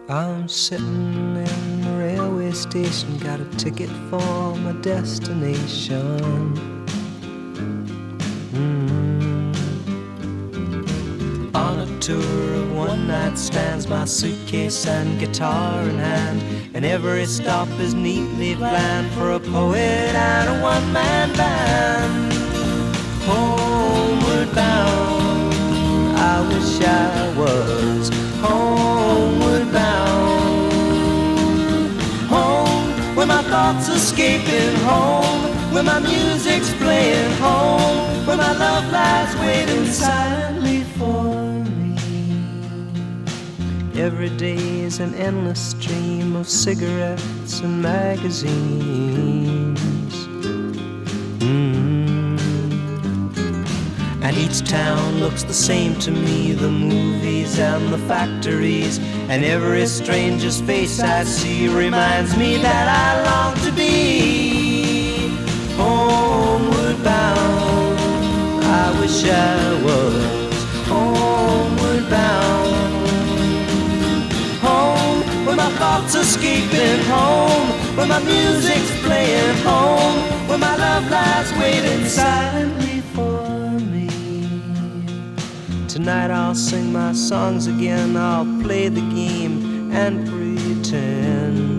I'm sitting in the railway station, got a ticket for my destination. On a tour of one-night stands, my suitcase and guitar in hand, and every stop is neatly planned for a poet and a one-man band. Homeward bound, I wish I was homeward bound. Home, where my thoughts escaping, home, where my music's playing, home, where my love lies waiting silently for me. Every day is an endless stream of cigarettes and magazines. And each town looks the same to me, the movies and the factories, and every stranger's face I see reminds me that I long to be homeward bound. I wish I was homeward bound. Home, where my thoughts escaping, home, where my music's playing, home, where my love lies waiting silently for me. Tonight I'll sing my songs again, I'll play the game and pretend.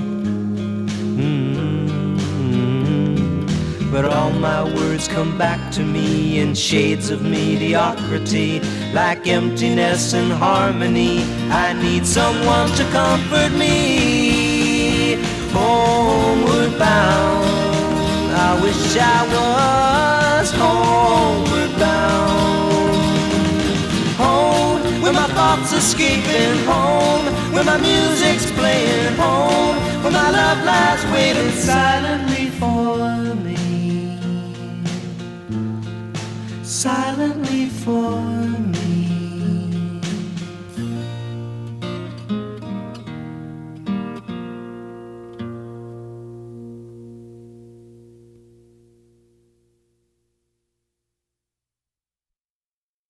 But all my words come back to me in shades of mediocrity, like emptiness and harmony. I need someone to comfort me. Homeward bound, I wish I was homeward bound. Home, where my thoughts escaping, home, where my music's playing, home, where my love lies waiting silently for me. Silently